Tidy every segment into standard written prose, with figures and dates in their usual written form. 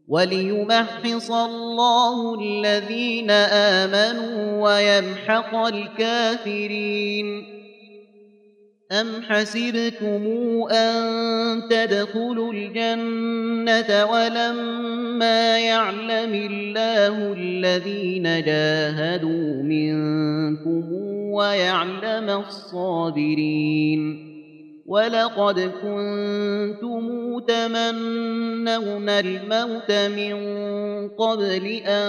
وليمحص الله الذين آمنوا ويمحق الكافرين. أم حسبتم أن تدخلوا الجنة ولما يعلم الله الذين جاهدوا منكم ويعلم الصابرين؟ ولقد كنتم تمنون الموت من قبل أن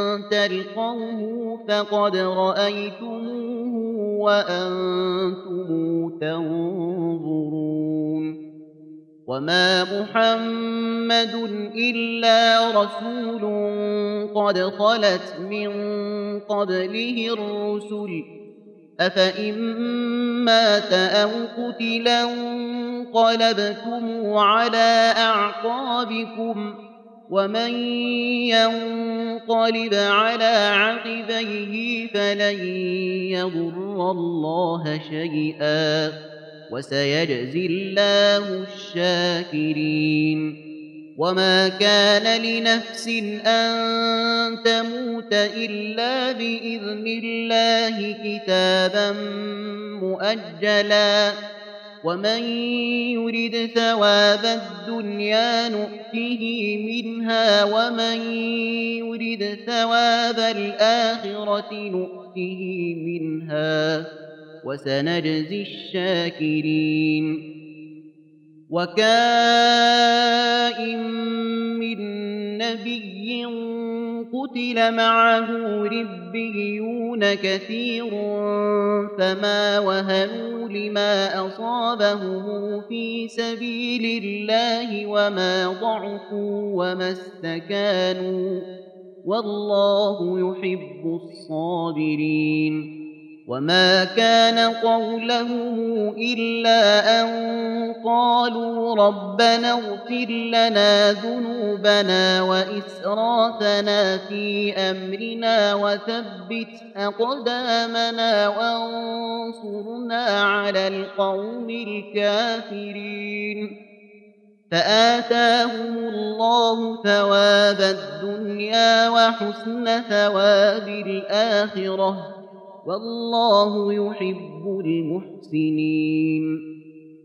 تلقوه فقد رأيتموه وأنتم تنظرون. وما محمد إلا رسول قد خلت من قبله الرسل أفإن مات أو قتلا انقلبتم على أعقابكم ومن ينقلب على عقبيه فلن يضر الله شيئا وسيجزي الله الشاكرين. وما كان لنفس أن تموت إلا بإذن الله كتابا مؤجلا ومن يرد ثواب الدنيا نؤته منها ومن يرد ثواب الآخرة نؤته منها وسنجزي الشاكرين. وكائن من نبي قتل معه ربيون كثير فما وهنوا لما أصابهم في سبيل الله وما ضعفوا وما استكانوا والله يحب الصابرين. وما كان قولهم إلا أن قالوا ربنا اغفر لنا ذنوبنا وإسرافنا في أمرنا وثبت أقدامنا وانصرنا على القوم الكافرين. فآتاهم الله ثواب الدنيا وحسن ثواب الآخرة والله يحب المحسنين.